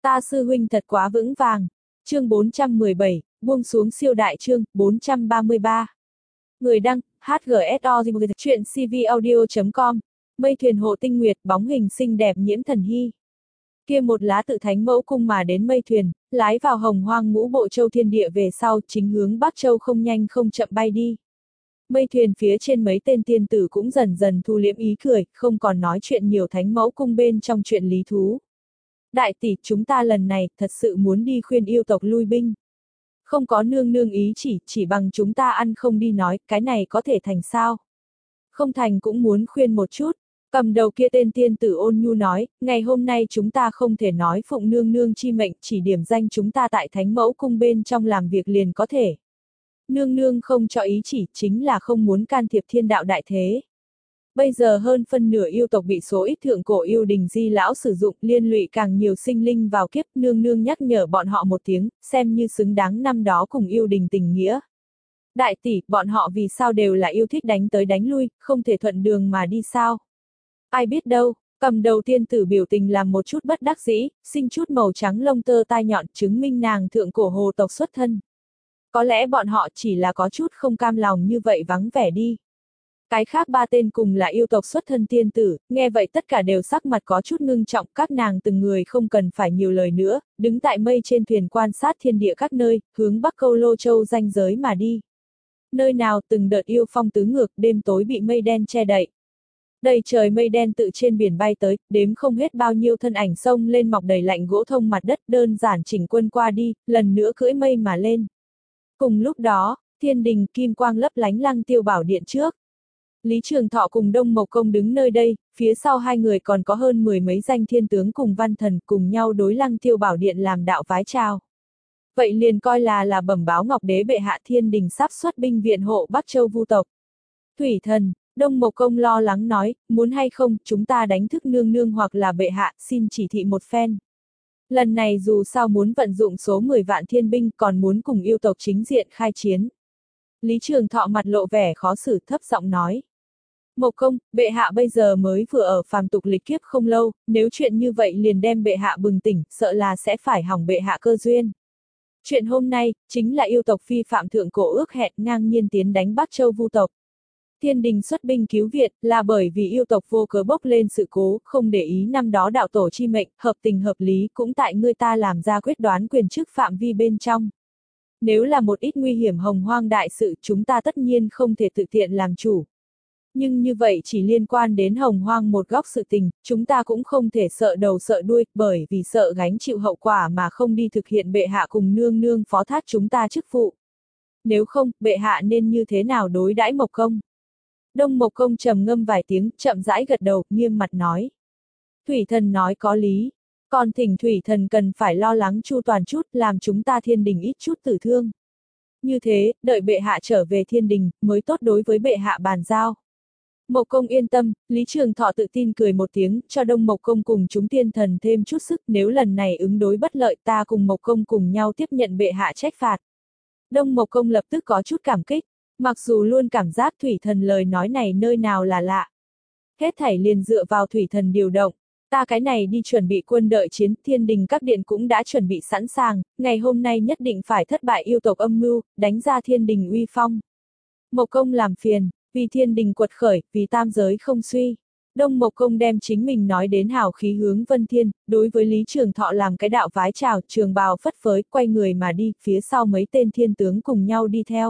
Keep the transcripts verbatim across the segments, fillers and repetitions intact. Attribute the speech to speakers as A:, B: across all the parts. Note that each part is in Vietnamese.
A: Ta sư huynh thật quá vững vàng. Chương bốn trăm mười bảy, buông xuống siêu đại chương, bốn trăm ba mươi ba. Người đăng, hát giê ét o chuyện cvaudio chấm com, mây thuyền hộ tinh nguyệt, bóng hình xinh đẹp nhiễm thần hy. Kia một lá tự thánh mẫu cung mà đến mây thuyền, lái vào hồng hoang ngũ bộ châu thiên địa về sau, chính hướng Bắc Châu không nhanh không chậm bay đi. Mây thuyền phía trên mấy tên tiên tử cũng dần dần thu liễm ý cười, không còn nói chuyện nhiều thánh mẫu cung bên trong chuyện lý thú. Đại tỷ, chúng ta lần này, thật sự muốn đi khuyên yêu tộc lui binh. Không có nương nương ý chỉ, chỉ bằng chúng ta ăn không đi nói, cái này có thể thành sao? Không thành cũng muốn khuyên một chút. Cầm đầu kia tên tiên tử ôn nhu nói, ngày hôm nay chúng ta không thể nói phụng nương nương chi mệnh, chỉ điểm danh chúng ta tại thánh mẫu cung bên trong làm việc liền có thể. Nương nương không cho ý chỉ, chính là không muốn can thiệp thiên đạo đại thế. Bây giờ hơn phân nửa yêu tộc bị số ít thượng cổ yêu đình di lão sử dụng, liên lụy càng nhiều sinh linh vào kiếp, nương nương nhắc nhở bọn họ một tiếng, xem như xứng đáng năm đó cùng yêu đình tình nghĩa. Đại tỷ, bọn họ vì sao đều là yêu thích đánh tới đánh lui, không thể thuận đường mà đi sao? Ai biết đâu, cầm đầu tiên tử biểu tình làm một chút bất đắc dĩ, sinh chút màu trắng lông tơ tai nhọn chứng minh nàng thượng cổ hồ tộc xuất thân. Có lẽ bọn họ chỉ là có chút không cam lòng như vậy vắng vẻ đi. Cái khác ba tên cùng là yêu tộc xuất thân tiên tử, nghe vậy tất cả đều sắc mặt có chút ngưng trọng, các nàng từng người không cần phải nhiều lời nữa, đứng tại mây trên thuyền quan sát thiên địa các nơi, hướng Bắc Câu Lô Châu ranh giới mà đi. Nơi nào từng đợt yêu phong tứ ngược, đêm tối bị mây đen che đậy. Đầy trời mây đen tự trên biển bay tới, đếm không hết bao nhiêu thân ảnh sông lên mọc đầy lạnh gỗ thông mặt đất, đơn giản chỉnh quân qua đi, lần nữa cưỡi mây mà lên. Cùng lúc đó, thiên đình kim quang lấp lánh Lăng Tiêu Bảo Điện trước. Lý Trường Thọ cùng Đông Mộc Công đứng nơi đây, phía sau hai người còn có hơn mười mấy danh thiên tướng cùng văn thần cùng nhau đối Lăng Tiêu Bảo Điện làm đạo vái chào. Vậy liền coi là là bẩm báo Ngọc Đế bệ hạ thiên đình sắp xuất binh viện hộ Bắc Châu Vu tộc. Thủy thần, Đông Mộc Công lo lắng nói, muốn hay không, chúng ta đánh thức nương nương hoặc là bệ hạ, xin chỉ thị một phen. Lần này dù sao muốn vận dụng số mười vạn thiên binh còn muốn cùng yêu tộc chính diện khai chiến. Lý Trường Thọ mặt lộ vẻ khó xử thấp giọng nói. Mộc Công, bệ hạ bây giờ mới vừa ở phàm tục lịch kiếp không lâu, nếu chuyện như vậy liền đem bệ hạ bừng tỉnh, sợ là sẽ phải hỏng bệ hạ cơ duyên. Chuyện hôm nay, chính là yêu tộc phi phạm thượng cổ ước hẹn ngang nhiên tiến đánh Bắc Châu Vu tộc. Thiên đình xuất binh cứu Việt, là bởi vì yêu tộc vô cớ bốc lên sự cố, không để ý năm đó đạo tổ chi mệnh, hợp tình hợp lý cũng tại ngươi ta làm ra quyết đoán quyền chức phạm vi bên trong. Nếu là một ít nguy hiểm hồng hoang đại sự chúng ta tất nhiên không thể tự tiện làm chủ. Nhưng như vậy chỉ liên quan đến hồng hoang một góc sự tình, chúng ta cũng không thể sợ đầu sợ đuôi, bởi vì sợ gánh chịu hậu quả mà không đi thực hiện bệ hạ cùng nương nương phó thác chúng ta chức vụ. Nếu không, bệ hạ nên như thế nào đối đãi Mộc Công? Đông Mộc Công trầm ngâm vài tiếng, chậm rãi gật đầu, nghiêm mặt nói. Thủy thần nói có lý, còn thỉnh Thủy thần cần phải lo lắng chu toàn chút, làm chúng ta thiên đình ít chút tử thương. Như thế, đợi bệ hạ trở về thiên đình, mới tốt đối với bệ hạ bàn giao. Mộc Công yên tâm, Lý Trường Thọ tự tin cười một tiếng, cho Đông Mộc Công cùng chúng tiên thần thêm chút sức, nếu lần này ứng đối bất lợi ta cùng Mộc Công cùng nhau tiếp nhận bệ hạ trách phạt. Đông Mộc Công lập tức có chút cảm kích, mặc dù luôn cảm giác Thủy thần lời nói này nơi nào là lạ. Hết thảy liền dựa vào Thủy thần điều động, ta cái này đi chuẩn bị quân đợi chiến, thiên đình các điện cũng đã chuẩn bị sẵn sàng, ngày hôm nay nhất định phải thất bại yêu tộc âm mưu, đánh ra thiên đình uy phong. Mộc Công làm phiền. Vì thiên đình quật khởi, vì tam giới không suy. Đông Mộc Công đem chính mình nói đến hào khí hướng Vân Thiên, đối với Lý Trường Thọ làm cái đạo vái chào, trường bào phất phới, quay người mà đi, phía sau mấy tên thiên tướng cùng nhau đi theo.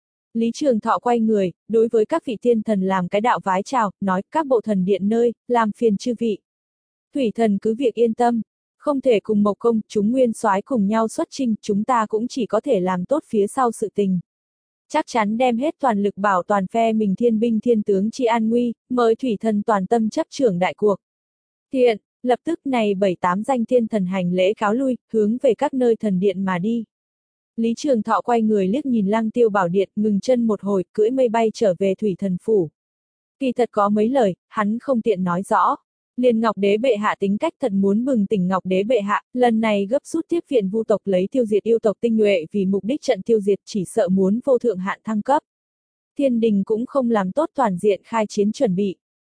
A: Lý Trường Thọ quay người, đối với các vị thiên thần làm cái đạo vái chào, nói, các bộ thần điện nơi, làm phiền chư vị. Thủy thần cứ việc yên tâm, không thể cùng Mộc Công, chúng nguyên soái cùng nhau xuất chinh, chúng ta cũng chỉ có thể làm tốt phía sau sự tình. Chắc chắn đem hết toàn lực bảo toàn phe mình thiên binh thiên tướng chi an nguy, mời Thủy thần toàn tâm chấp trưởng đại cuộc. Thiện, lập tức này bảy tám danh thiên thần hành lễ cáo lui, hướng về các nơi thần điện mà đi. Lý Trường Thọ quay người liếc nhìn Lăng Tiêu Bảo Điện, ngừng chân một hồi, cưỡi mây bay trở về Thủy thần phủ. Kỳ thật có mấy lời, hắn không tiện nói rõ. Liền Ngọc Đế bệ hạ tính cách thật muốn bừng tỉnh Ngọc Đế bệ hạ, lần này gấp rút tiếp viện Vu tộc lấy tiêu diệt yêu tộc tinh nhuệ vì mục đích trận tiêu diệt chỉ sợ muốn vô thượng hạn thăng cấp. Thiên đình cũng không làm tốt toàn diện khai chiến chuẩn bị.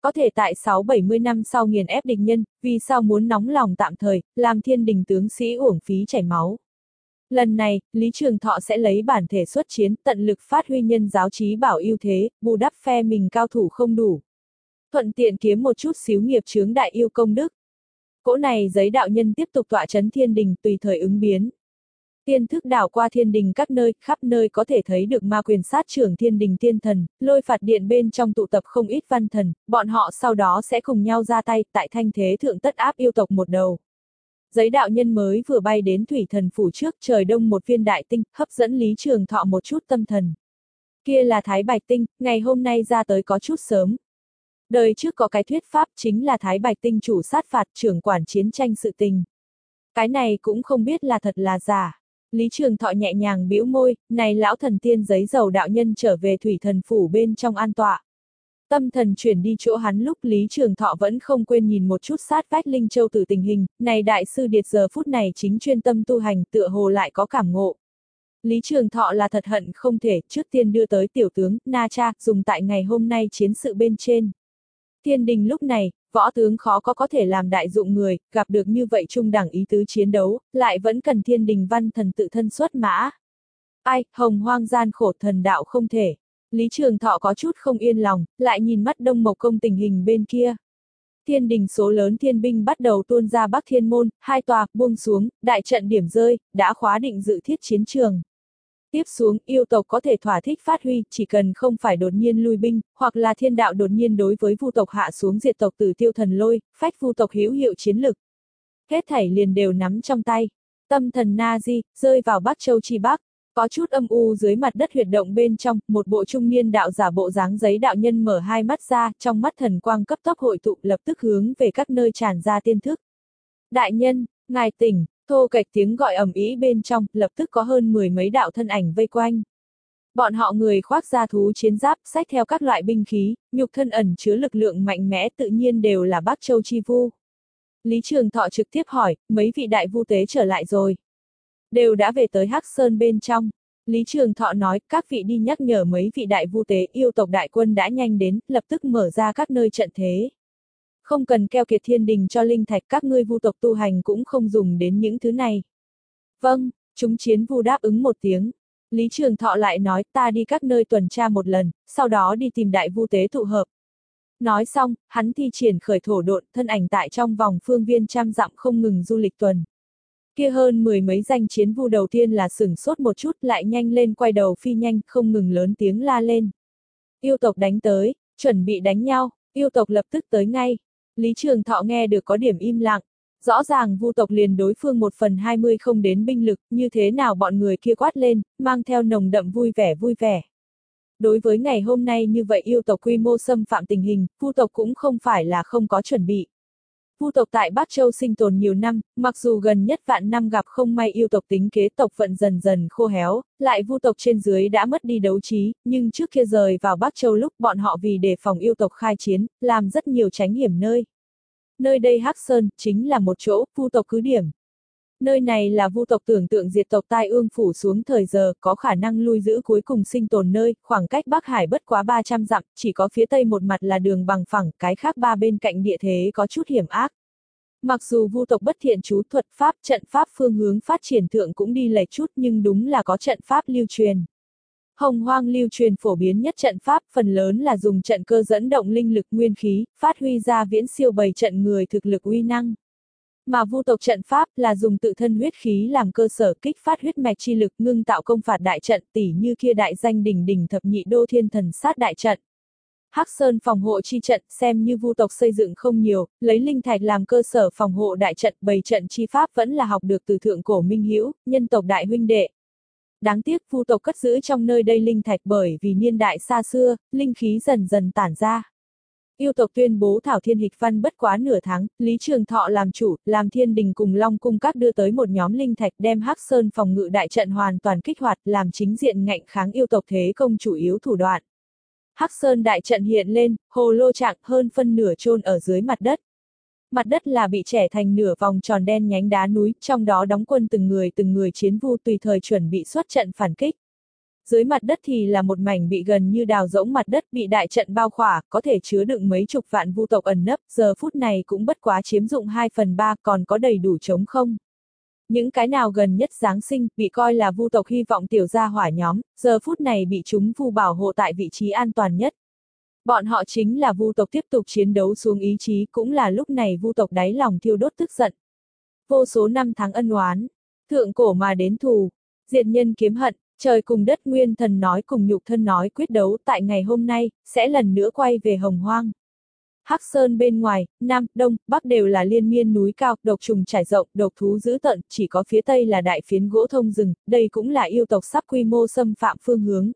A: có thể tại sáu bảy mươi năm sau nghiền ép địch nhân, vì sao muốn nóng lòng tạm thời, làm thiên đình tướng sĩ uổng phí chảy máu. Lần này, Lý Trường Thọ sẽ lấy bản thể xuất chiến, tận lực phát huy nhân giáo trí bảo ưu thế, bù đắp phe mình cao thủ không đủ. Thuận tiện kiếm một chút xíu nghiệp chướng đại yêu công đức. Cỗ này giấy đạo nhân tiếp tục tọa chấn thiên đình tùy thời ứng biến. Tiên thức đảo qua thiên đình các nơi, khắp nơi có thể thấy được ma quyền sát trưởng thiên đình tiên thần, lôi phạt điện bên trong tụ tập không ít văn thần, bọn họ sau đó sẽ cùng nhau ra tay, tại thanh thế thượng tất áp yêu tộc một đầu. Giấy đạo nhân mới vừa bay đến thủy thần phủ trước, trời đông một viên đại tinh, hấp dẫn Lý Trường Thọ một chút tâm thần. Kia là Thái Bạch Tinh, ngày hôm nay ra tới có chút sớm. Đời trước có cái thuyết pháp chính là Thái Bạch Tinh chủ sát phạt trưởng quản chiến tranh sự tình. Cái này cũng không biết là thật là giả. Lý Trường Thọ nhẹ nhàng bĩu môi, này lão thần tiên giấy dầu đạo nhân trở về thủy thần phủ bên trong an tọa. Tâm thần chuyển đi chỗ hắn lúc Lý Trường Thọ vẫn không quên nhìn một chút sát vách Linh Châu Tử tình hình, này đại sư điệt giờ phút này chính chuyên tâm tu hành tựa hồ lại có cảm ngộ. Lý Trường Thọ là thật hận không thể trước tiên đưa tới tiểu tướng, Na Cha, dùng tại ngày hôm nay chiến sự bên trên. Thiên đình lúc này, võ tướng khó có có thể làm đại dụng người, gặp được như vậy trung đẳng ý tứ chiến đấu, lại vẫn cần thiên đình văn thần tự thân xuất mã. Ai, hồng hoang gian khổ thần đạo không thể. Lý Trường Thọ có chút không yên lòng, lại nhìn mắt Đông Mộc Công tình hình bên kia. Thiên đình số lớn thiên binh bắt đầu tuôn ra Bắc Thiên Môn, hai tòa, buông xuống, đại trận điểm rơi, đã khóa định dự thiết chiến trường. Tiếp xuống, yêu tộc có thể thỏa thích phát huy, chỉ cần không phải đột nhiên lui binh, hoặc là thiên đạo đột nhiên đối với vu tộc hạ xuống diệt tộc Tử Tiêu Thần Lôi, phách vu tộc hữu hiệu chiến lực. Hết thảy liền đều nắm trong tay. Tâm thần Na Di, rơi vào Bắc Châu chi Bắc. Có chút âm u dưới mặt đất huyệt động bên trong, một bộ trung niên đạo giả bộ dáng giấy đạo nhân mở hai mắt ra, trong mắt thần quang cấp tốc hội tụ lập tức hướng về các nơi tràn ra tiên thức. Đại nhân, ngài tỉnh, thô kệch tiếng gọi ầm ĩ bên trong, lập tức có hơn mười mấy đạo thân ảnh vây quanh. Bọn họ người khoác da thú chiến giáp, xách theo các loại binh khí, nhục thân ẩn chứa lực lượng mạnh mẽ tự nhiên đều là Bắc Châu chi vu. Lý Trường Thọ trực tiếp hỏi, mấy vị đại vu tế trở lại rồi. Đều đã về tới Hắc Sơn bên trong. Lý Trường Thọ nói, các vị đi nhắc nhở mấy vị đại vu tế, yêu tộc đại quân đã nhanh đến, lập tức mở ra các nơi trận thế. Không cần keo kiệt thiên đình cho linh thạch, các ngươi vu tộc tu hành cũng không dùng đến những thứ này. Vâng, chúng chiến vu đáp ứng một tiếng. Lý Trường Thọ lại nói, ta đi các nơi tuần tra một lần, sau đó đi tìm đại vu tế tụ hợp. Nói xong, hắn thi triển khởi thổ độn, thân ảnh tại trong vòng phương viên trăm dặm không ngừng du lịch tuần. Kia hơn mười mấy danh chiến vu đầu tiên là sửng sốt một chút, lại nhanh lên quay đầu phi nhanh, không ngừng lớn tiếng la lên. Yêu tộc đánh tới, chuẩn bị đánh nhau, yêu tộc lập tức tới ngay. Lý Trường Thọ nghe được có điểm im lặng. Rõ ràng vu tộc liền đối phương một phần hai mươi không đến binh lực, như thế nào bọn người kia quát lên, mang theo nồng đậm vui vẻ vui vẻ. Đối với ngày hôm nay như vậy yêu tộc quy mô xâm phạm tình hình, vu tộc cũng không phải là không có chuẩn bị. Vu tộc tại Bắc Châu sinh tồn nhiều năm, mặc dù gần nhất vạn năm gặp không may yêu tộc tính kế tộc vận dần dần khô héo, lại vu tộc trên dưới đã mất đi đấu trí, nhưng trước kia rời vào Bắc Châu lúc bọn họ vì đề phòng yêu tộc khai chiến, làm rất nhiều tránh hiểm nơi. Nơi đây Hắc Sơn, chính là một chỗ, vu tộc cứ điểm. Nơi này là vu tộc tưởng tượng diệt tộc tai ương phủ xuống thời giờ, có khả năng lui giữ cuối cùng sinh tồn nơi, khoảng cách Bắc Hải bất quá ba trăm dặm, chỉ có phía tây một mặt là đường bằng phẳng, cái khác ba bên cạnh địa thế có chút hiểm ác. Mặc dù vu tộc bất thiện chú thuật pháp, trận pháp phương hướng phát triển thượng cũng đi lệch chút nhưng đúng là có trận pháp lưu truyền. Hồng hoang lưu truyền phổ biến nhất trận pháp, phần lớn là dùng trận cơ dẫn động linh lực nguyên khí, phát huy ra viễn siêu bầy trận người thực lực uy năng. Mà vu tộc trận pháp là dùng tự thân huyết khí làm cơ sở kích phát huyết mạch chi lực ngưng tạo công phạt đại trận tỉ như kia đại danh đỉnh đỉnh thập nhị đô thiên thần sát đại trận. Hắc Sơn phòng hộ chi trận xem như vu tộc xây dựng không nhiều, lấy linh thạch làm cơ sở phòng hộ đại trận bày trận chi pháp vẫn là học được từ thượng cổ minh hữu, nhân tộc đại huynh đệ. Đáng tiếc vu tộc cất giữ trong nơi đây linh thạch bởi vì niên đại xa xưa, linh khí dần dần tản ra. Yêu tộc tuyên bố thảo thiên hịch văn bất quá nửa tháng, Lý Trường Thọ làm chủ, làm thiên đình cùng Long cung các đưa tới một nhóm linh thạch đem Hắc Sơn phòng ngự đại trận hoàn toàn kích hoạt làm chính diện ngạnh kháng yêu tộc thế công chủ yếu thủ đoạn. Hắc Sơn đại trận hiện lên, hồ lô trạng hơn phân nửa chôn ở dưới mặt đất. Mặt đất là bị chẻ thành nửa vòng tròn đen nhánh đá núi, trong đó đóng quân từng người từng người chiến vu tùy thời chuẩn bị xuất trận phản kích. Dưới mặt đất thì là một mảnh bị gần như đào rỗng mặt đất bị đại trận bao khỏa, có thể chứa đựng mấy chục vạn vu tộc ẩn nấp, giờ phút này cũng bất quá chiếm dụng hai phần ba, còn có đầy đủ trống không. Những cái nào gần nhất Giáng sinh, bị coi là vu tộc hy vọng tiểu gia hỏa nhóm, giờ phút này bị chúng vu bảo hộ tại vị trí an toàn nhất. Bọn họ chính là vu tộc tiếp tục chiến đấu xuống ý chí, cũng là lúc này vu tộc đáy lòng thiêu đốt tức giận. Vô số năm tháng ân oán, thượng cổ mà đến thù, diệt nhân kiếm hận, trời cùng đất nguyên thần nói cùng nhục thân nói quyết đấu tại ngày hôm nay, sẽ lần nữa quay về hồng hoang. Hắc Sơn bên ngoài, Nam, Đông, Bắc đều là liên miên núi cao, độc trùng trải rộng, độc thú dữ tợn, chỉ có phía Tây là đại phiến gỗ thông rừng, đây cũng là yêu tộc sắp quy mô xâm phạm phương hướng.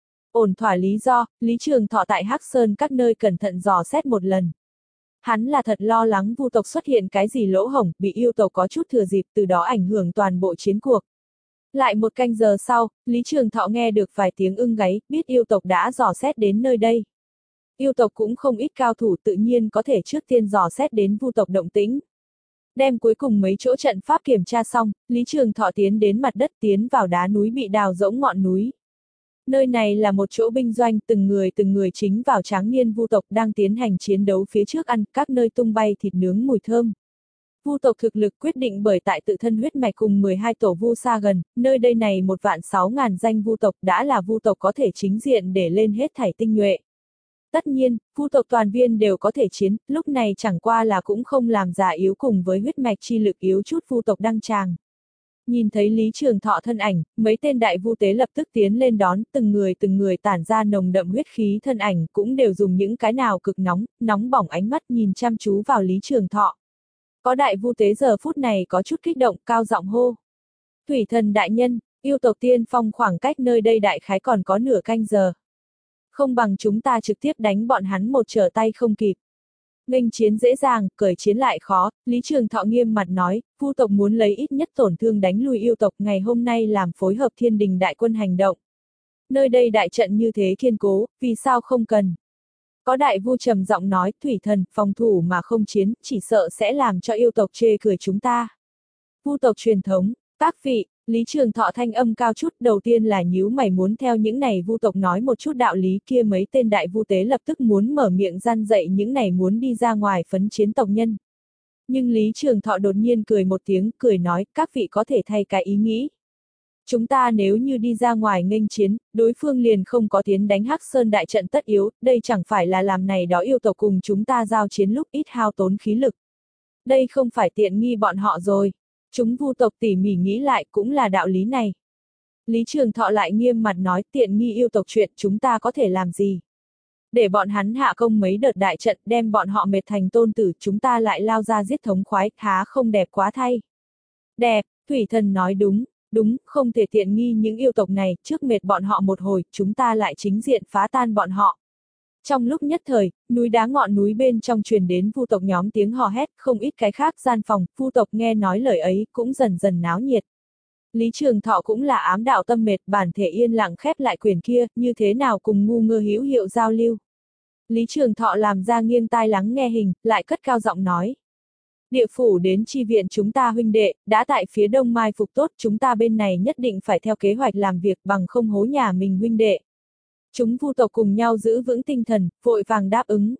A: Ổn thỏa lý do, Lý Trường Thọ tại Hắc Sơn các nơi cẩn thận dò xét một lần. Hắn là thật lo lắng vu tộc xuất hiện cái gì lỗ hổng, bị yêu tộc có chút thừa dịp, từ đó ảnh hưởng toàn bộ chiến cuộc. Lại một canh giờ sau, Lý Trường Thọ nghe được vài tiếng ưng gáy, biết yêu tộc đã dò xét đến nơi đây. Yêu tộc cũng không ít cao thủ, tự nhiên có thể trước tiên dò xét đến vu tộc động tĩnh. Đem cuối cùng mấy chỗ trận pháp kiểm tra xong, Lý Trường Thọ tiến đến mặt đất, tiến vào đá núi bị đào rỗng ngọn núi. Nơi này là một chỗ binh doanh, từng người từng người chính vào tráng niên vu tộc đang tiến hành chiến đấu phía trước ăn, các nơi tung bay thịt nướng mùi thơm. Vu tộc thực lực quyết định bởi tại tự thân huyết mạch cùng mười hai tổ vu xa gần, nơi đây này một vạn sáu ngàn danh vu tộc đã là vu tộc có thể chính diện để lên hết thảy tinh nhuệ. Tất nhiên, vu tộc toàn viên đều có thể chiến, lúc này chẳng qua là cũng không làm già yếu cùng với huyết mạch chi lực yếu chút vu tộc đăng tràng. Nhìn thấy Lý Trường Thọ thân ảnh, mấy tên đại vu tế lập tức tiến lên đón, từng người từng người tản ra nồng đậm huyết khí thân ảnh, cũng đều dùng những cái nào cực nóng, nóng bỏng ánh mắt nhìn chăm chú vào Lý Trường Thọ. Có đại vu tế giờ phút này có chút kích động, cao giọng hô. Thủy thần đại nhân, yêu tộc tiên phong khoảng cách nơi đây đại khái còn có nửa canh giờ. Không bằng chúng ta trực tiếp đánh bọn hắn một trở tay không kịp. Nghênh chiến dễ dàng, cởi chiến lại khó, Lý Trường Thọ nghiêm mặt nói, vu tộc muốn lấy ít nhất tổn thương đánh lui yêu tộc, ngày hôm nay làm phối hợp thiên đình đại quân hành động. Nơi đây đại trận như thế kiên cố, vì sao không cần? Có đại vu trầm giọng nói, thủy thần, phòng thủ mà không chiến, chỉ sợ sẽ làm cho yêu tộc chê cười chúng ta. Vu tộc truyền thống, các vị, Lý Trường Thọ thanh âm cao chút, đầu tiên là nhíu mày muốn theo những này vu tộc nói một chút đạo lý, kia mấy tên đại vu tế lập tức muốn mở miệng gian dạy những này muốn đi ra ngoài phấn chiến tộc nhân. Nhưng Lý Trường Thọ đột nhiên cười một tiếng, cười nói, các vị có thể thay cái ý nghĩ. Chúng ta nếu như đi ra ngoài nghênh chiến, đối phương liền không có tiến đánh Hắc Sơn đại trận tất yếu, đây chẳng phải là làm này đó yêu tộc cùng chúng ta giao chiến lúc ít hao tốn khí lực. Đây không phải tiện nghi bọn họ rồi. Chúng vu tộc tỉ mỉ nghĩ lại cũng là đạo lý này. Lý Trường Thọ lại nghiêm mặt nói, tiện nghi yêu tộc chuyện chúng ta có thể làm gì? Để bọn hắn hạ công mấy đợt đại trận, đem bọn họ mệt thành tôn tử, chúng ta lại lao ra giết thống khoái, há không đẹp quá thay. Đẹp, Thủy Thần nói đúng, đúng, không thể tiện nghi những yêu tộc này, trước mệt bọn họ một hồi, chúng ta lại chính diện phá tan bọn họ. Trong lúc nhất thời, núi đá ngọn núi bên trong truyền đến vu tộc nhóm tiếng hò hét, không ít cái khác gian phòng, vu tộc nghe nói lời ấy, cũng dần dần náo nhiệt. Lý Trường Thọ cũng là ám đạo tâm mệt, bản thể yên lặng khép lại quyển kia, như thế nào cùng ngu ngơ hữu hiệu giao lưu. Lý Trường Thọ làm ra nghiêng tai lắng nghe hình, lại cất cao giọng nói. Địa phủ đến chi viện chúng ta huynh đệ, đã tại phía đông mai phục tốt, chúng ta bên này nhất định phải theo kế hoạch làm việc bằng không hố nhà mình huynh đệ. Chúng vu tộc cùng nhau giữ vững tinh thần, vội vàng đáp ứng.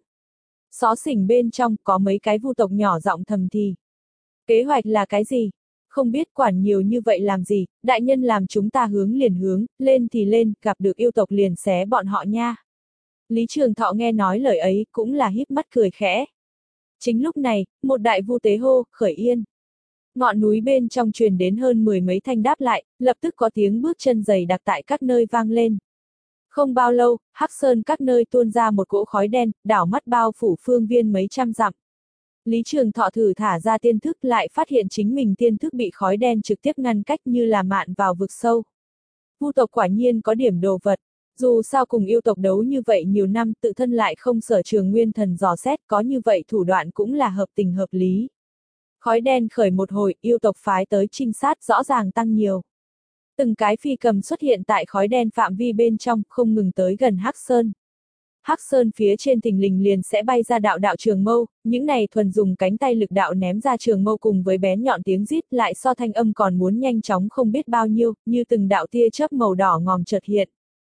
A: Xó xỉnh bên trong có mấy cái vu tộc nhỏ giọng thầm thì. Kế hoạch là cái gì? Không biết quản nhiều như vậy làm gì, đại nhân làm chúng ta hướng liền hướng, lên thì lên, gặp được yêu tộc liền xé bọn họ nha. Lý Trường Thọ nghe nói lời ấy cũng là híp mắt cười khẽ. Chính lúc này, một đại vu tế hô, khởi yên. Ngọn núi bên trong truyền đến hơn mười mấy thanh đáp lại, lập tức có tiếng bước chân dày đặc tại các nơi vang lên. Không bao lâu, Hắc Sơn các nơi tuôn ra một cỗ khói đen, đảo mắt bao phủ phương viên mấy trăm dặm. Lý Trường Thọ thử thả ra tiên thức lại phát hiện chính mình tiên thức bị khói đen trực tiếp ngăn cách như là mạn vào vực sâu. Vu tộc quả nhiên có điểm đồ vật, dù sao cùng yêu tộc đấu như vậy nhiều năm tự thân lại không sở trường nguyên thần dò xét có như vậy thủ đoạn cũng là hợp tình hợp lý. Khói đen khởi một hồi, yêu tộc phái tới trinh sát rõ ràng tăng nhiều. Từng cái phi cầm xuất hiện tại khói đen phạm vi bên trong, không ngừng tới gần Hắc Sơn. Hắc Sơn phía trên thình lình liền sẽ bay ra đạo đạo trường mâu, những này thuần dùng cánh tay lực đạo ném ra trường mâu cùng với bén nhọn tiếng rít lại so thanh âm còn muốn nhanh chóng không biết bao nhiêu, như từng đạo tia chớp màu đỏ ngòm chợt hiện.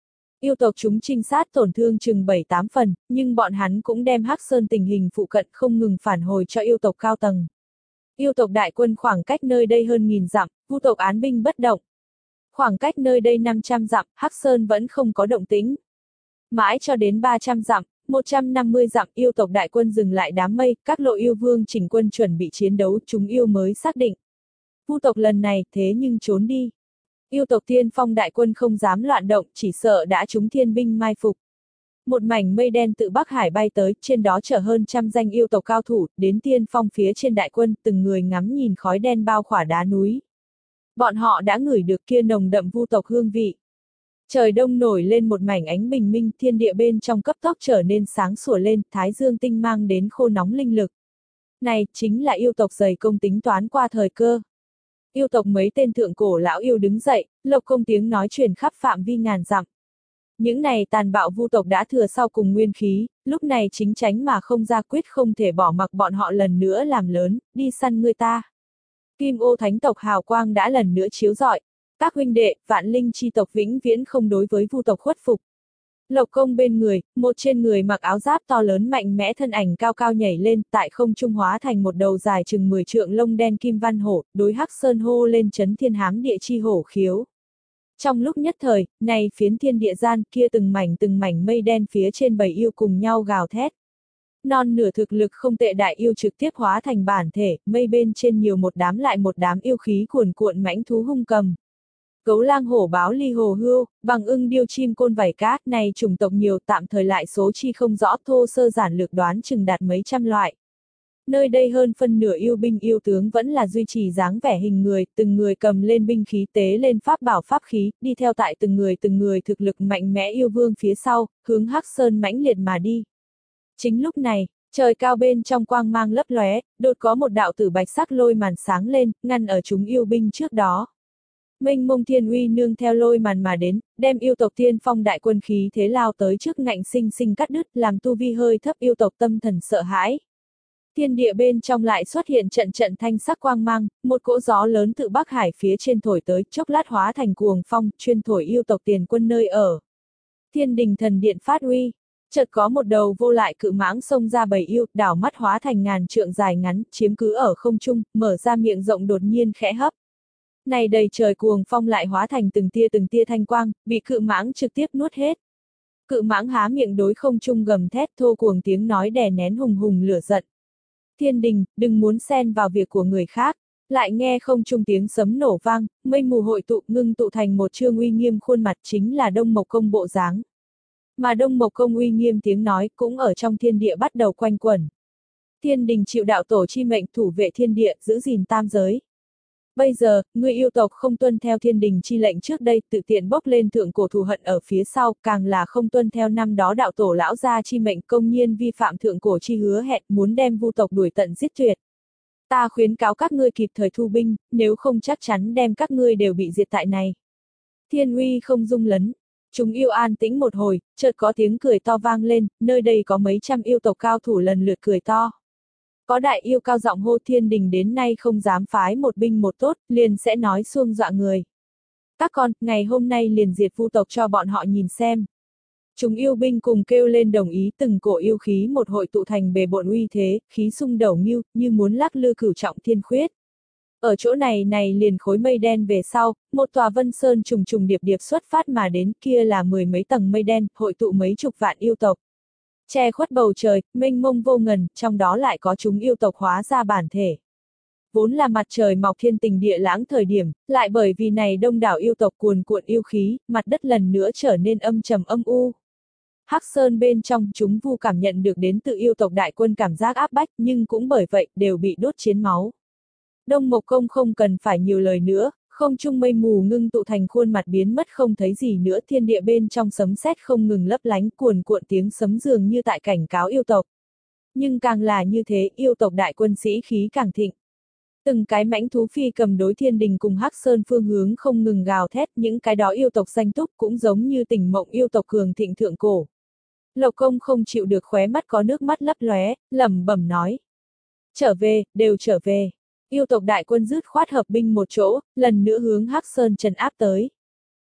A: Yêu tộc chúng trinh sát tổn thương chừng bảy tám phần, nhưng bọn hắn cũng đem Hắc Sơn tình hình phụ cận không ngừng phản hồi cho yêu tộc cao tầng. Yêu tộc đại quân khoảng cách nơi đây hơn nghìn dặm, Vu tộc án binh bất động. Khoảng cách nơi đây năm trăm dặm, Hắc Sơn vẫn không có động tĩnh. Mãi cho đến ba trăm dặm, một trăm năm mươi dặm, yêu tộc đại quân dừng lại đám mây, các lộ yêu vương chỉnh quân chuẩn bị chiến đấu, chúng yêu mới xác định. Vu tộc lần này, thế nhưng trốn đi. Yêu tộc tiên phong đại quân không dám loạn động, chỉ sợ đã trúng thiên binh mai phục. Một mảnh mây đen tự Bắc Hải bay tới, trên đó chở hơn trăm danh yêu tộc cao thủ, đến tiên phong phía trên đại quân, từng người ngắm nhìn khói đen bao khỏa đá núi. Bọn họ đã ngửi được kia nồng đậm vu tộc hương vị. Trời đông nổi lên một mảnh ánh bình minh, thiên địa bên trong cấp tốc trở nên sáng sủa lên, thái dương tinh mang đến khô nóng linh lực. Này, chính là yêu tộc dày công tính toán qua thời cơ. Yêu tộc mấy tên thượng cổ lão yêu đứng dậy, lộc công tiếng nói truyền khắp phạm vi ngàn dặm. Những này tàn bạo vu tộc đã thừa sau cùng nguyên khí, lúc này chính tránh mà không ra, quyết không thể bỏ mặc bọn họ lần nữa làm lớn, đi săn người ta. Kim ô thánh tộc hào quang đã lần nữa chiếu rọi. Các huynh đệ, vạn linh chi tộc vĩnh viễn không đối với vu tộc khuất phục. Lộc công bên người, một trên người mặc áo giáp to lớn mạnh mẽ thân ảnh cao cao nhảy lên, tại không trung hóa thành một đầu dài chừng mười trượng lông đen kim văn hổ, đối Hắc Sơn hô lên chấn thiên hám địa chi hổ khiếu. Trong lúc nhất thời, này phiến thiên địa gian, kia từng mảnh từng mảnh mây đen phía trên bầy yêu cùng nhau gào thét. Non nửa thực lực không tệ đại yêu trực tiếp hóa thành bản thể, mây bên trên nhiều một đám lại một đám yêu khí cuồn cuộn mãnh thú hung cầm. Gấu lang hổ báo ly hồ hươu, bằng ưng điêu chim côn vảy cá, này chủng tộc nhiều, tạm thời lại số chi không rõ, thô sơ giản lược đoán chừng đạt mấy trăm loại. Nơi đây hơn phân nửa yêu binh yêu tướng vẫn là duy trì dáng vẻ hình người, từng người cầm lên binh khí tế lên pháp bảo pháp khí, đi theo tại từng người từng người thực lực mạnh mẽ yêu vương phía sau, hướng Hắc Sơn mãnh liệt mà đi. Chính lúc này, trời cao bên trong quang mang lấp lóe, đột có một đạo tử bạch sắc lôi màn sáng lên, ngăn ở chúng yêu binh trước đó. Mênh mông thiên uy nương theo lôi màn mà đến, đem yêu tộc tiên phong đại quân khí thế lao tới trước ngạnh sinh sinh cắt đứt, làm tu vi hơi thấp yêu tộc tâm thần sợ hãi. Thiên địa bên trong lại xuất hiện trận trận thanh sắc quang mang, một cỗ gió lớn tự Bắc Hải phía trên thổi tới, chốc lát hóa thành cuồng phong, chuyên thổi yêu tộc tiền quân nơi ở. Thiên đình thần điện phát uy, chợt có một đầu vô lại cự mãng xông ra bầy yêu, đảo mắt hóa thành ngàn trượng dài ngắn, chiếm cứ ở không trung, mở ra miệng rộng đột nhiên khẽ hấp. Này đầy trời cuồng phong lại hóa thành từng tia từng tia thanh quang, bị cự mãng trực tiếp nuốt hết. Cự mãng há miệng đối không trung gầm thét thô cuồng tiếng nói đè nén hùng hùng lửa giận. Thiên đình, đừng muốn xen vào việc của người khác. Lại nghe không trung tiếng sấm nổ vang, mây mù hội tụ ngưng tụ thành một trương uy nghiêm khuôn mặt chính là Đông Mộc Công bộ dáng. Mà Đông Mộc Công uy nghiêm tiếng nói cũng ở trong thiên địa bắt đầu quanh quẩn. Thiên đình chịu đạo tổ chi mệnh thủ vệ thiên địa, giữ gìn tam giới. Bây giờ, ngươi yêu tộc không tuân theo thiên đình chi lệnh trước đây, tự tiện bốc lên thượng cổ thù hận ở phía sau, càng là không tuân theo năm đó đạo tổ lão gia chi mệnh, công nhiên vi phạm thượng cổ chi hứa hẹn, muốn đem vu tộc đuổi tận giết tuyệt. Ta khuyến cáo các ngươi kịp thời thu binh, nếu không chắc chắn đem các ngươi đều bị diệt tại này. Thiên uy không dung lấn. Chúng yêu an tĩnh một hồi, chợt có tiếng cười to vang lên, nơi đây có mấy trăm yêu tộc cao thủ lần lượt cười to. Có đại yêu cao giọng hô thiên đình đến nay không dám phái một binh một tốt, liền sẽ nói xuông dọa người. Các con, ngày hôm nay liền diệt vu tộc cho bọn họ nhìn xem. Chúng yêu binh cùng kêu lên đồng ý, từng cổ yêu khí một hội tụ thành bề bộn uy thế, khí sung đầu nghiêu, như muốn lắc lư cửu trọng thiên khuyết. Ở chỗ này này liền khối mây đen về sau, một tòa vân sơn trùng trùng điệp điệp xuất phát mà đến, kia là mười mấy tầng mây đen, hội tụ mấy chục vạn yêu tộc. Che khuất bầu trời, mênh mông vô ngần, trong đó lại có chúng yêu tộc hóa ra bản thể. Vốn là mặt trời mọc thiên tình địa lãng thời điểm, lại bởi vì này đông đảo yêu tộc cuồn cuộn yêu khí, mặt đất lần nữa trở nên âm trầm âm u. Hắc Sơn bên trong, chúng vu cảm nhận được đến tự yêu tộc đại quân cảm giác áp bách, nhưng cũng bởi vậy, đều bị đốt chiến máu. Đông Mộc Công không cần phải nhiều lời nữa, không trung mây mù ngưng tụ thành khuôn mặt biến mất không thấy gì nữa, thiên địa bên trong sấm sét không ngừng lấp lánh, cuồn cuộn tiếng sấm dường như tại cảnh cáo yêu tộc. Nhưng càng là như thế, yêu tộc đại quân sĩ khí càng thịnh. Từng cái mãnh thú phi cầm đối thiên đình cùng Hắc Sơn phương hướng không ngừng gào thét, những cái đó yêu tộc danh túc cũng giống như tỉnh mộng yêu tộc cường thịnh thượng cổ. Lộc Công không chịu được khóe mắt có nước mắt lấp lóe, lẩm bẩm nói. Trở về, đều trở về. Yêu tộc đại quân dứt khoát hợp binh một chỗ, lần nữa hướng Hắc Sơn trấn áp tới.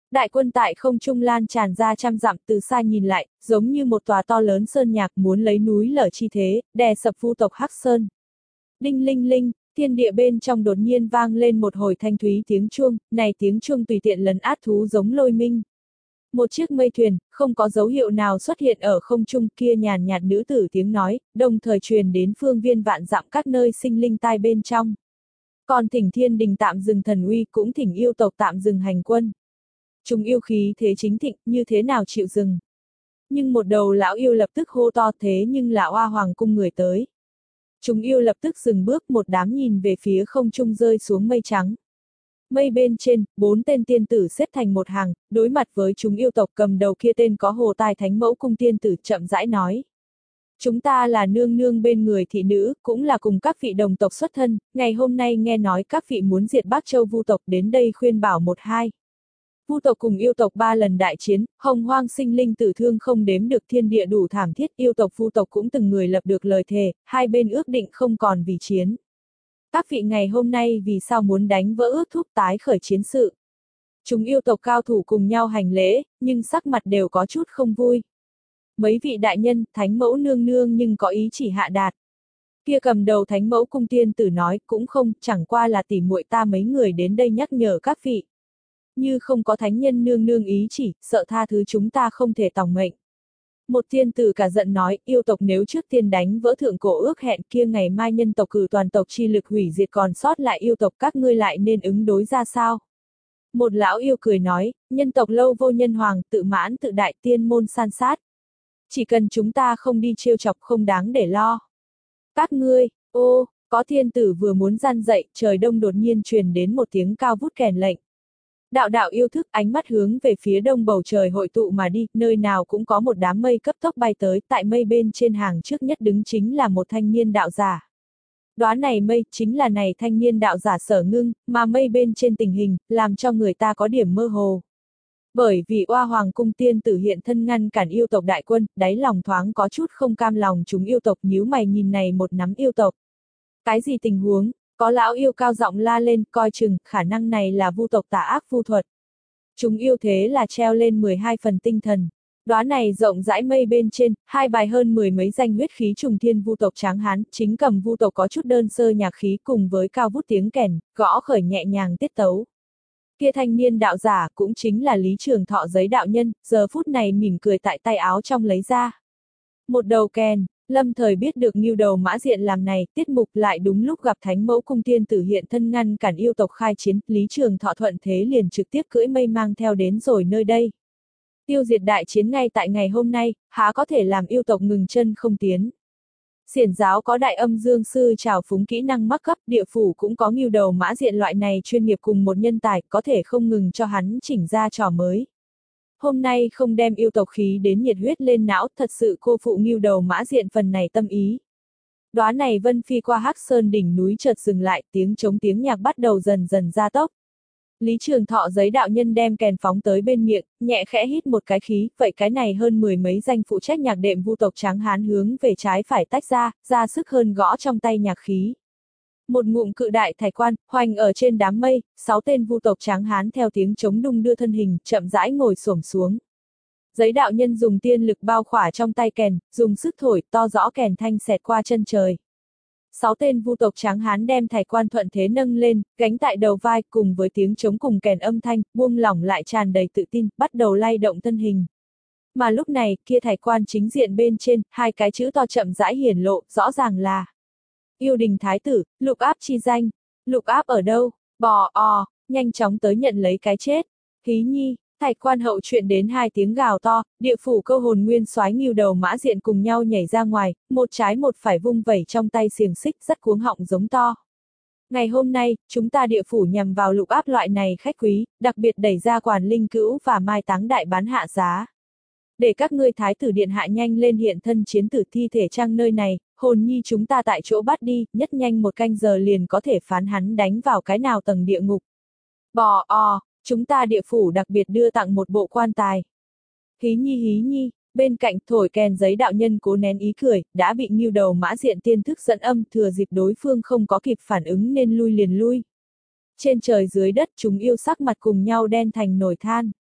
A: Đại quân tại không trung lan tràn ra trăm dặm, từ xa nhìn lại, giống như một tòa to lớn sơn nhạc muốn lấy núi lở chi thế, đè sập vu tộc Hắc Sơn. Đinh linh linh, thiên địa bên trong đột nhiên vang lên một hồi thanh thúy tiếng chuông, này tiếng chuông tùy tiện lấn át thú giống lôi minh. Một chiếc mây thuyền, không có dấu hiệu nào xuất hiện ở không trung, kia nhàn nhạt nữ tử tiếng nói, đồng thời truyền đến phương viên vạn dặm các nơi sinh linh tai bên trong. Còn thỉnh thiên đình tạm dừng thần uy, cũng thỉnh yêu tộc tạm dừng hành quân. Chúng yêu khí thế chính thịnh, như thế nào chịu dừng. Nhưng một đầu lão yêu lập tức hô to, thế nhưng là Oa Hoàng cung người tới. Chúng yêu lập tức dừng bước, một đám nhìn về phía không trung rơi xuống mây trắng. Mây bên trên, bốn tên tiên tử xếp thành một hàng, đối mặt với chúng yêu tộc, cầm đầu kia tên có Hồ Tài Thánh Mẫu Cung tiên tử chậm rãi nói. Chúng ta là nương nương bên người thị nữ, cũng là cùng các vị đồng tộc xuất thân, ngày hôm nay nghe nói các vị muốn diệt Bắc Châu Vu tộc, đến đây khuyên bảo một hai. Vu tộc cùng yêu tộc ba lần đại chiến, hồng hoang sinh linh tử thương không đếm được, thiên địa đủ thảm thiết, yêu tộc Vu tộc cũng từng người lập được lời thề, hai bên ước định không còn vì chiến. Các vị ngày hôm nay vì sao muốn đánh vỡ ước thúc tái khởi chiến sự? Chúng yêu tộc cao thủ cùng nhau hành lễ, nhưng sắc mặt đều có chút không vui. Mấy vị đại nhân, Thánh Mẫu nương nương nhưng có ý chỉ hạ đạt. Kia cầm đầu Thánh Mẫu Cung tiên tử nói, cũng không, chẳng qua là tỉ muội ta mấy người đến đây nhắc nhở các vị. Như không có thánh nhân nương nương ý chỉ, sợ tha thứ chúng ta không thể tòng mệnh. Một tiên tử cả giận nói, yêu tộc nếu trước tiên đánh vỡ thượng cổ ước hẹn kia, ngày mai nhân tộc cử toàn tộc chi lực hủy diệt, còn sót lại yêu tộc các ngươi lại nên ứng đối ra sao? Một lão yêu cười nói, nhân tộc lâu vô nhân hoàng, tự mãn tự đại, tiên môn san sát. Chỉ cần chúng ta không đi trêu chọc, không đáng để lo. Các ngươi, ô, có thiên tử vừa muốn gian dậy, trời đông đột nhiên truyền đến một tiếng cao vút kèn lệnh. Đạo đạo yêu thức, ánh mắt hướng về phía đông bầu trời hội tụ mà đi, nơi nào cũng có một đám mây cấp tốc bay tới, tại mây bên trên hàng trước nhất đứng chính là một thanh niên đạo giả. Đóa này mây, chính là này thanh niên đạo giả Sở Ngưng, mà mây bên trên tình hình, làm cho người ta có điểm mơ hồ. Bởi vì Oa Hoàng cung tiên tử hiện thân ngăn cản yêu tộc đại quân, đáy lòng thoáng có chút không cam lòng, chúng yêu tộc nhíu mày nhìn này một nắm yêu tộc. Cái gì tình huống? Có lão yêu cao giọng la lên, coi chừng, khả năng này là vu tộc tà ác vu thuật. Chúng yêu thế là treo lên mười hai phần tinh thần. Đóa này rộng rãi mây bên trên, hai bài hơn mười mấy danh huyết khí trùng thiên vu tộc tráng hán, chính cầm vu tộc có chút đơn sơ nhạc khí cùng với cao vút tiếng kèn, gõ khởi nhẹ nhàng tiết tấu. Kia thanh niên đạo giả cũng chính là Lý Trường Thọ giấy đạo nhân, giờ phút này mỉm cười tại tay áo trong lấy ra. Một đầu kèn. Lâm thời biết được Ngưu Đầu Mã Diện làm này, tiết mục lại đúng lúc gặp Thánh Mẫu Cung tiên tử hiện thân ngăn cản yêu tộc khai chiến, Lý Trường Thọ thuận thế liền trực tiếp cưỡi mây mang theo đến rồi nơi đây. Tiêu diệt đại chiến ngay tại ngày hôm nay, há có thể làm yêu tộc ngừng chân không tiến. Xiển giáo có đại âm dương sư trào phúng kỹ năng mắc cấp, địa phủ cũng có Ngưu Đầu Mã Diện loại này chuyên nghiệp cùng một nhân tài, có thể không ngừng cho hắn chỉnh ra trò mới. Hôm nay không đem yêu tộc khí đến nhiệt huyết lên não, thật sự cô phụ Ngưu Đầu Mã Diện phần này tâm ý. Đóa này vân phi qua Hắc Sơn đỉnh núi chợt dừng lại, tiếng trống tiếng nhạc bắt đầu dần dần gia tốc. Lý Trường Thọ giấy đạo nhân đem kèn phóng tới bên miệng, nhẹ khẽ hít một cái khí, vậy cái này hơn mười mấy danh phụ trách nhạc đệm vu tộc tráng hán hướng về trái phải tách ra, ra sức hơn gõ trong tay nhạc khí. Một ngụm cự đại thải quan, hoành ở trên đám mây, sáu tên vu tộc tráng hán theo tiếng trống đung đưa thân hình, chậm rãi ngồi xổm xuống. Giấy đạo nhân dùng tiên lực bao khỏa trong tay kèn, dùng sức thổi, to rõ kèn thanh xẹt qua chân trời. Sáu tên vu tộc tráng hán đem thải quan thuận thế nâng lên, gánh tại đầu vai, cùng với tiếng trống cùng kèn âm thanh, buông lỏng lại tràn đầy tự tin, bắt đầu lay động thân hình. Mà lúc này, kia thải quan chính diện bên trên, hai cái chữ to chậm rãi hiển lộ, rõ ràng là Yêu đình thái tử, Lục Áp chi danh. Lục Áp ở đâu? Bò o, nhanh chóng tới nhận lấy cái chết. Hí nhi, thạch quan hậu chuyện đến hai tiếng gào to, địa phủ câu hồn nguyên soái Ngưu Đầu Mã Diện cùng nhau nhảy ra ngoài, một trái một phải vung vẩy trong tay xiềng xích rất cuống họng giống to. Ngày hôm nay, chúng ta địa phủ nhằm vào Lục Áp loại này khách quý, đặc biệt đẩy ra quản linh cữu và mai táng đại bán hạ giá. Để các ngươi thái tử điện hạ nhanh lên hiện thân chiến tử thi thể trang nơi này, hồn nhi chúng ta tại chỗ bắt đi, nhất nhanh một canh giờ liền có thể phán hắn đánh vào cái nào tầng địa ngục. Bò o, chúng ta địa phủ đặc biệt đưa tặng một bộ quan tài. Hí nhi hí nhi, bên cạnh thổi kèn giấy đạo nhân cố nén ý cười, đã bị Ngưu Đầu Mã Diện tiên thức dẫn âm, thừa dịp đối phương không có kịp phản ứng nên lui liền lui. Trên trời dưới đất chúng yêu sắc mặt cùng nhau đen thành nồi than.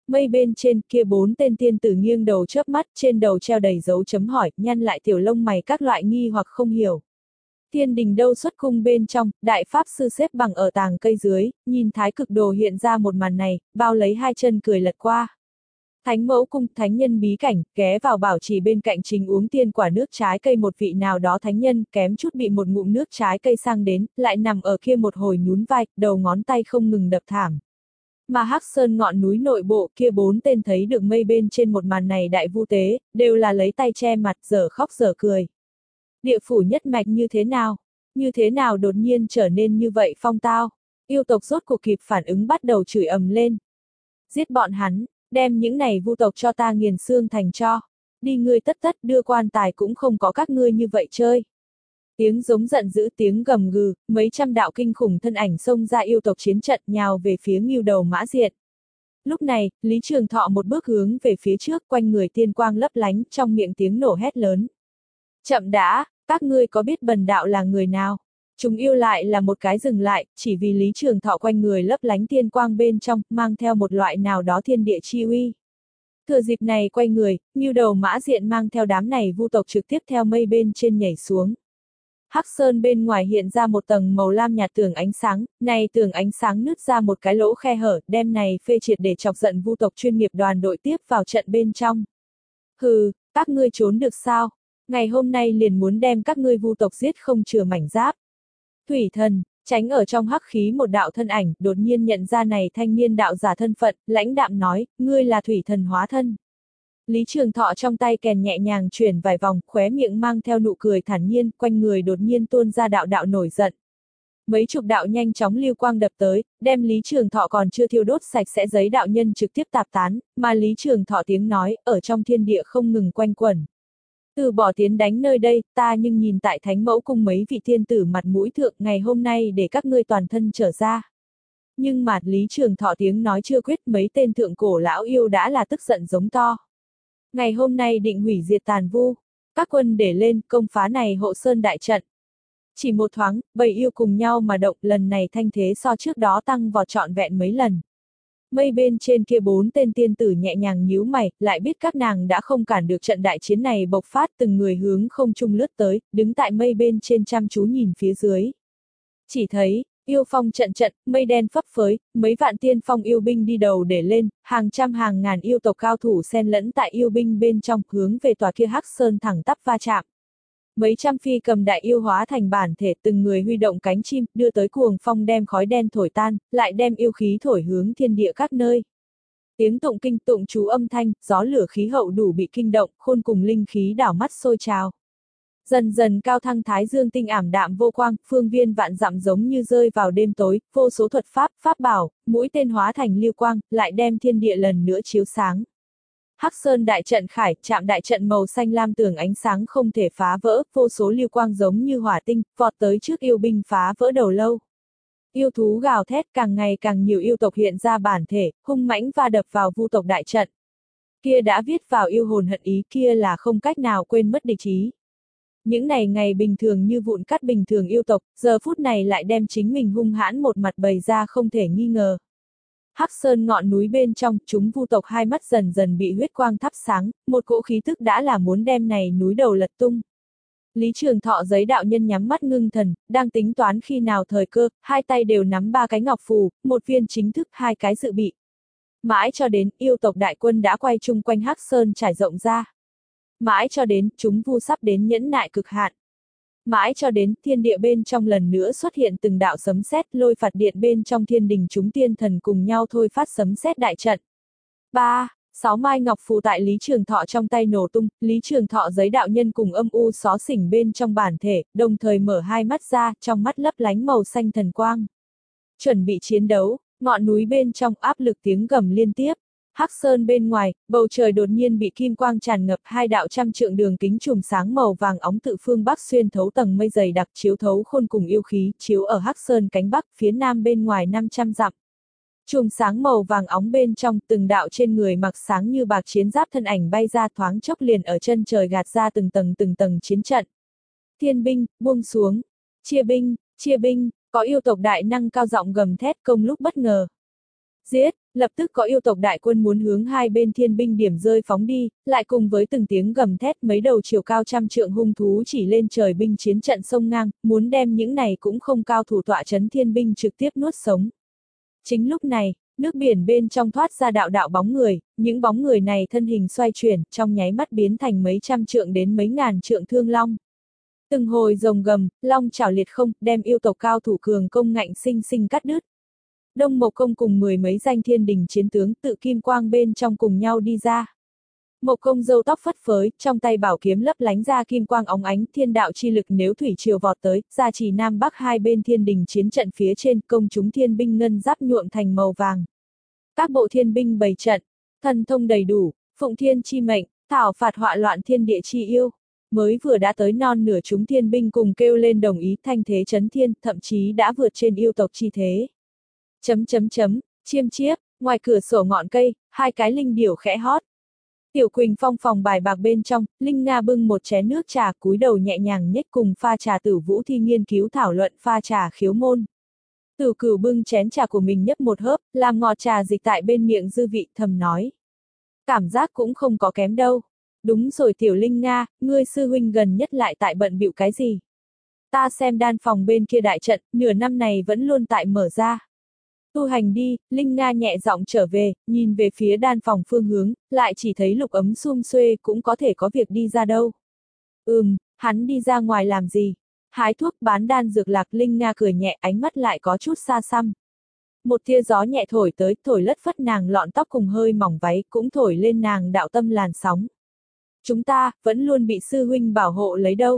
A: Mây bên trên kia bốn tên tiên tử nghiêng đầu chớp mắt, trên đầu treo đầy dấu chấm hỏi, nhăn lại tiểu lông mày các loại nghi hoặc không hiểu. Thiên đình đâu xuất cung bên trong, đại pháp sư xếp bằng ở tàng cây dưới, nhìn thái cực đồ hiện ra một màn này, bao lấy hai chân cười lật qua. Thánh mẫu cung, thánh nhân bí cảnh, ghé vào bảo trì bên cạnh chính uống tiên quả nước trái cây một vị nào đó thánh nhân, kém chút bị một ngụm nước trái cây sang đến, lại nằm ở kia một hồi nhún vai, đầu ngón tay không ngừng đập thảm. Mà Hắc Sơn ngọn núi nội bộ kia bốn tên thấy được mây bên trên một màn này đại vu tế, đều là lấy tay che mặt, dở khóc dở cười. Địa phủ nhất mạch như thế nào? Như thế nào đột nhiên trở nên như vậy phong tao? Yêu tộc rốt cuộc kịp phản ứng bắt đầu chửi ầm lên. Giết bọn hắn, đem những này vu tộc cho ta nghiền xương thành tro. Đi ngươi tất tất đưa quan tài cũng không có các ngươi như vậy chơi. Tiếng giống giận dữ tiếng gầm gừ, mấy trăm đạo kinh khủng thân ảnh xông ra yêu tộc chiến trận nhào về phía Ngưu Đầu Mã Diện. Lúc này, Lý Trường Thọ một bước hướng về phía trước, quanh người tiên quang lấp lánh, trong miệng tiếng nổ hét lớn. Chậm đã, các ngươi có biết bần đạo là người nào? Chúng yêu lại là một cái dừng lại, chỉ vì Lý Trường Thọ quanh người lấp lánh tiên quang bên trong, mang theo một loại nào đó thiên địa chi uy. Thừa dịp này quay người, Ngưu Đầu Mã Diện mang theo đám này vu tộc trực tiếp theo mây bên trên nhảy xuống. Hắc Sơn bên ngoài hiện ra một tầng màu lam nhạt tường ánh sáng, này tường ánh sáng nứt ra một cái lỗ khe hở, đem này phê triệt để chọc giận vu tộc chuyên nghiệp đoàn đội tiếp vào trận bên trong. Hừ, các ngươi trốn được sao? Ngày hôm nay liền muốn đem các ngươi vu tộc giết không chừa mảnh giáp. Thủy thần, tránh ở trong hắc khí một đạo thân ảnh, đột nhiên nhận ra này thanh niên đạo giả thân phận, lãnh đạm nói, ngươi là thủy thần hóa thân. Lý Trường Thọ trong tay kèn nhẹ nhàng chuyển vài vòng, khóe miệng mang theo nụ cười thản nhiên, quanh người đột nhiên tuôn ra đạo đạo nổi giận. Mấy chục đạo nhanh chóng lưu quang đập tới, đem Lý Trường Thọ còn chưa thiêu đốt sạch sẽ giấy đạo nhân trực tiếp tạp tán, mà Lý Trường Thọ tiếng nói, ở trong thiên địa không ngừng quanh quẩn. Từ bỏ tiến đánh nơi đây, ta nhưng nhìn tại Thánh Mẫu cung mấy vị thiên tử mặt mũi thượng ngày hôm nay để các ngươi toàn thân trở ra. Nhưng mà Lý Trường Thọ tiếng nói chưa quyết, mấy tên thượng cổ lão yêu đã là tức giận giống to. Ngày hôm nay định hủy diệt tàn vu, các quân để lên công phá này hộ sơn đại trận. Chỉ một thoáng, bầy yêu cùng nhau mà động, lần này thanh thế so trước đó tăng vọt trọn vẹn mấy lần. Mây bên trên kia bốn tên tiên tử nhẹ nhàng nhíu mày, lại biết các nàng đã không cản được trận đại chiến này bộc phát, từng người hướng không trung lướt tới, đứng tại mây bên trên chăm chú nhìn phía dưới. Chỉ thấy, yêu phong trận trận, mây đen phấp phới, mấy vạn tiên phong yêu binh đi đầu để lên, hàng trăm hàng ngàn yêu tộc cao thủ xen lẫn tại yêu binh bên trong, hướng về tòa kia Hắc Sơn thẳng tắp va chạm. Mấy trăm phi cầm đại yêu hóa thành bản thể, từng người huy động cánh chim, đưa tới cuồng phong đem khói đen thổi tan, lại đem yêu khí thổi hướng thiên địa các nơi. Tiếng tụng kinh tụng chú âm thanh, gió lửa khí hậu đủ bị kinh động, khôn cùng linh khí đảo mắt sôi trào. Dần dần cao thăng thái dương tinh ảm đạm vô quang, phương viên vạn dặm giống như rơi vào đêm tối, vô số thuật pháp, pháp bảo, mũi tên hóa thành lưu quang, lại đem thiên địa lần nữa chiếu sáng. Hắc Sơn đại trận khải, chạm đại trận màu xanh lam tường ánh sáng không thể phá vỡ, vô số lưu quang giống như hỏa tinh, vọt tới trước yêu binh phá vỡ đầu lâu. Yêu thú gào thét, càng ngày càng nhiều yêu tộc hiện ra bản thể, hung mãnh va đập vào vu tộc đại trận. Kia đã viết vào yêu hồn hận ý, kia là không cách nào quên mất địch ý. Những này ngày bình thường như vụn cắt bình thường yêu tộc, giờ phút này lại đem chính mình hung hãn một mặt bày ra không thể nghi ngờ. Hắc Sơn ngọn núi bên trong, chúng vu tộc hai mắt dần dần bị huyết quang thắp sáng, một cỗ khí tức đã là muốn đem này núi đầu lật tung. Lý Trường Thọ giấy đạo nhân nhắm mắt ngưng thần, đang tính toán khi nào thời cơ, hai tay đều nắm ba cái ngọc phù, một viên chính thức, hai cái dự bị. Mãi cho đến, yêu tộc đại quân đã quay chung quanh Hắc Sơn trải rộng ra. Mãi cho đến, chúng vu sắp đến nhẫn nại cực hạn. Mãi cho đến, thiên địa bên trong lần nữa xuất hiện từng đạo sấm sét, lôi phạt điện bên trong thiên đình chúng tiên thần cùng nhau thôi phát sấm sét đại trận. ba. Sáu mai ngọc phù tại Lý Trường Thọ trong tay nổ tung, Lý Trường Thọ giấy đạo nhân cùng âm u xó xỉnh bên trong bản thể, đồng thời mở hai mắt ra, trong mắt lấp lánh màu xanh thần quang. Chuẩn bị chiến đấu, ngọn núi bên trong áp lực tiếng gầm liên tiếp. Hắc Sơn bên ngoài, bầu trời đột nhiên bị kim quang tràn ngập, hai đạo trăm trượng đường kính chùm sáng màu vàng óng tự phương bắc xuyên thấu tầng mây dày đặc chiếu thấu khôn cùng yêu khí, chiếu ở Hắc Sơn cánh bắc, phía nam bên ngoài năm trăm dặm. Chùm sáng màu vàng óng bên trong, từng đạo trên người mặc sáng như bạc chiến giáp thân ảnh bay ra thoáng chốc liền ở chân trời gạt ra từng tầng từng tầng chiến trận. Thiên binh, buông xuống, chia binh, chia binh, có yêu tộc đại năng cao giọng gầm thét công lúc bất ngờ. Giết, Lập tức có yêu tộc đại quân muốn hướng hai bên thiên binh điểm rơi phóng đi, lại cùng với từng tiếng gầm thét mấy đầu chiều cao trăm trượng hung thú chỉ lên trời binh chiến trận sông ngang, muốn đem những này cũng không cao thủ tọa chấn thiên binh trực tiếp nuốt sống. Chính lúc này, nước biển bên trong thoát ra đạo đạo bóng người, những bóng người này thân hình xoay chuyển, trong nháy mắt biến thành mấy trăm trượng đến mấy ngàn trượng thương long. Từng hồi rồng gầm, long chảo liệt không, đem yêu tộc cao thủ cường công ngạnh sinh sinh cắt đứt. Đông Mộc Công cùng mười mấy danh thiên đình chiến tướng tự kim quang bên trong cùng nhau đi ra. Mộc Công râu tóc phất phới, trong tay bảo kiếm lấp lánh ra kim quang óng ánh, thiên đạo chi lực nếu thủy triều vọt tới, gia trì nam bắc hai bên thiên đình chiến trận phía trên, công chúng thiên binh ngân giáp nhuộm thành màu vàng. Các bộ thiên binh bày trận, thần thông đầy đủ, phụng thiên chi mệnh, thảo phạt họa loạn thiên địa chi yêu. Mới vừa đã tới non nửa chúng thiên binh cùng kêu lên đồng ý thanh thế chấn thiên, thậm chí đã vượt trên yêu tộc chi thế. Chấm chấm chấm, chiêm chiếp, ngoài cửa sổ ngọn cây, hai cái linh điểu khẽ hót. Tiểu Quỳnh Phong phòng bài bạc bên trong, Linh Nga bưng một chén nước trà cúi đầu nhẹ nhàng nhếch cùng pha trà Tử Vũ Thi nghiên cứu thảo luận pha trà khiếu môn. Tử Cửu bưng chén trà của mình nhấp một hớp, làm ngọt trà dịch tại bên miệng dư vị thầm nói. Cảm giác cũng không có kém đâu. Đúng rồi Tiểu Linh Nga, ngươi sư huynh gần nhất lại tại bận bịu cái gì? Ta xem đan phòng bên kia đại trận, nửa năm này vẫn luôn tại mở ra. Tu hành đi, Linh Nga nhẹ giọng trở về, nhìn về phía đan phòng phương hướng, lại chỉ thấy Lục Ấm sum xuê cũng có thể có việc đi ra đâu. Ừm, hắn đi ra ngoài làm gì? Hái thuốc bán đan dược lạc. Linh Nga cười nhẹ, ánh mắt lại có chút xa xăm. Một tia gió nhẹ thổi tới, thổi lất phất nàng lọn tóc cùng hơi mỏng váy, cũng thổi lên nàng đạo tâm làn sóng. Chúng ta, vẫn luôn bị sư huynh bảo hộ lấy đâu.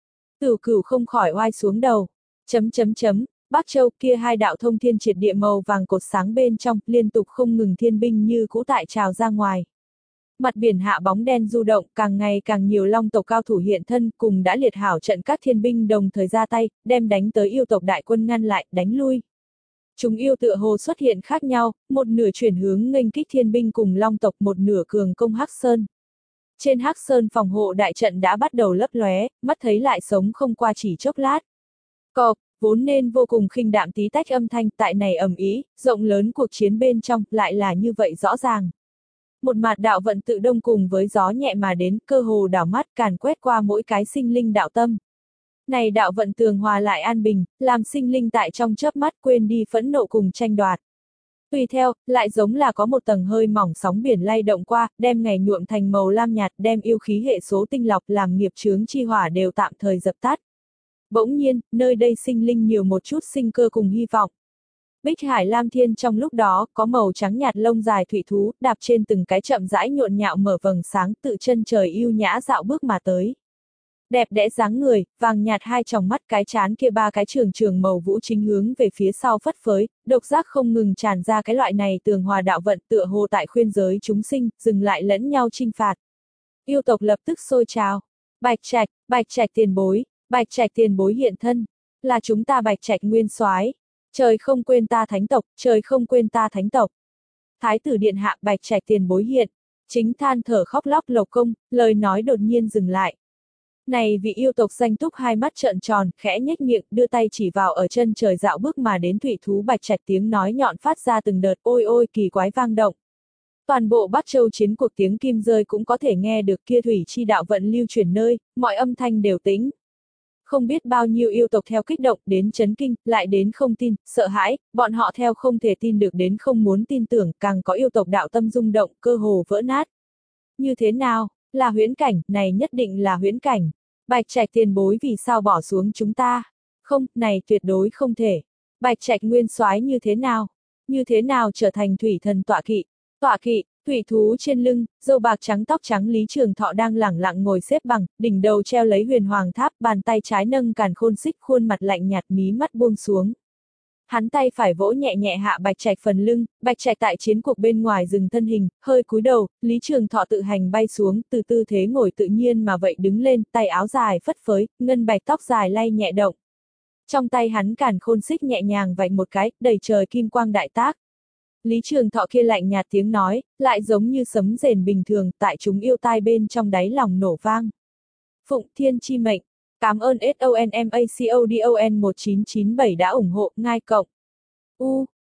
A: Tử Cửu không khỏi oai xuống đầu. Chấm chấm chấm. Bắc Châu kia hai đạo thông thiên triệt địa màu vàng cột sáng bên trong, liên tục không ngừng thiên binh như cũ tại trào ra ngoài. Mặt biển hạ bóng đen du động, càng ngày càng nhiều long tộc cao thủ hiện thân, cùng đã liệt hảo trận các thiên binh đồng thời ra tay, đem đánh tới yêu tộc đại quân ngăn lại, đánh lui. Chúng yêu tựa hồ xuất hiện khác nhau, một nửa chuyển hướng nghênh kích thiên binh cùng long tộc, một nửa cường công Hắc Sơn. Trên Hắc Sơn phòng hộ đại trận đã bắt đầu lấp lóe, mắt thấy lại sống không qua chỉ chốc lát. Cộp, vốn nên vô cùng khinh đạm tí tách âm thanh tại này ầm ĩ, rộng lớn cuộc chiến bên trong lại là như vậy rõ ràng. Một mạt đạo vận tự đông cùng với gió nhẹ mà đến, cơ hồ đảo mắt càn quét qua mỗi cái sinh linh đạo tâm. Này đạo vận tường hòa lại an bình, làm sinh linh tại trong chớp mắt quên đi phẫn nộ cùng tranh đoạt. Tùy theo, lại giống là có một tầng hơi mỏng sóng biển lay động qua, đem ngày nhuộm thành màu lam nhạt, đem yêu khí hệ số tinh lọc làm nghiệp chướng chi hỏa đều tạm thời dập tắt. Bỗng nhiên, nơi đây sinh linh nhiều một chút sinh cơ cùng hy vọng. Bích Hải Lam Thiên trong lúc đó, có màu trắng nhạt lông dài thủy thú, đạp trên từng cái chậm rãi nhộn nhạo mở vầng sáng tự chân trời yêu nhã dạo bước mà tới. Đẹp đẽ dáng người, vàng nhạt hai tròng mắt, cái chán kia ba cái trường trường màu vũ chính hướng về phía sau phất phới, độc giác không ngừng tràn ra cái loại này tường hòa đạo vận tựa hồ tại khuyên giới chúng sinh, dừng lại lẫn nhau chinh phạt. Yêu tộc lập tức sôi trào. Bạch Trạch, Bạch Trạch tiền bối, Bạch Trạch tiền bối hiện thân, là chúng ta Bạch Trạch nguyên soái. Trời không quên ta thánh tộc, trời không quên ta thánh tộc. Thái tử điện hạ Bạch Trạch tiền bối hiện, chính than thở khóc lóc Lộc Công, lời nói đột nhiên dừng lại. Này vị yêu tộc danh túc hai mắt trợn tròn, khẽ nhếch miệng, đưa tay chỉ vào ở chân trời dạo bước mà đến thủy thú Bạch Trạch, tiếng nói nhọn phát ra từng đợt ôi ôi kỳ quái vang động. Toàn bộ Bắc Châu chiến cuộc tiếng kim rơi cũng có thể nghe được, kia thủy chi đạo vận lưu chuyển nơi, mọi âm thanh đều tĩnh. Không biết bao nhiêu yêu tộc theo kích động đến chấn kinh, lại đến không tin, sợ hãi, bọn họ theo không thể tin được đến không muốn tin tưởng, càng có yêu tộc đạo tâm rung động, cơ hồ vỡ nát. Như thế nào, là huyễn cảnh, này nhất định là huyễn cảnh. Bạch Trạch tiền bối vì sao bỏ xuống chúng ta? Không, này tuyệt đối không thể. Bạch Trạch nguyên soái như thế nào? Như thế nào trở thành thủy thần tọa kỵ? Tọa kỵ, thủy thú trên lưng, râu bạc trắng tóc trắng Lý Trường Thọ đang lẳng lặng ngồi xếp bằng, đỉnh đầu treo lấy huyền hoàng tháp, bàn tay trái nâng càn khôn xích, khuôn mặt lạnh nhạt, mí mắt buông xuống. Hắn tay phải vỗ nhẹ nhẹ hạ Bạch Trạch phần lưng, Bạch Trạch tại chiến cuộc bên ngoài dừng thân hình, hơi cúi đầu, Lý Trường Thọ tự hành bay xuống, từ tư thế ngồi tự nhiên mà vậy đứng lên, tay áo dài phất phới, ngân bạch tóc dài lay nhẹ động. Trong tay hắn càn khôn xích nhẹ nhàng vạch một cái, đầy trời kim quang đại tác. Lý Trường Thọ kia lạnh nhạt tiếng nói, lại giống như sấm rền bình thường, tại chúng yêu tai bên trong đáy lòng nổ vang. Phụng Thiên chi mệnh. Cảm ơn ét o en em a xê o đê o en một chín chín bảy đã ủng hộ, ngai cộng. U,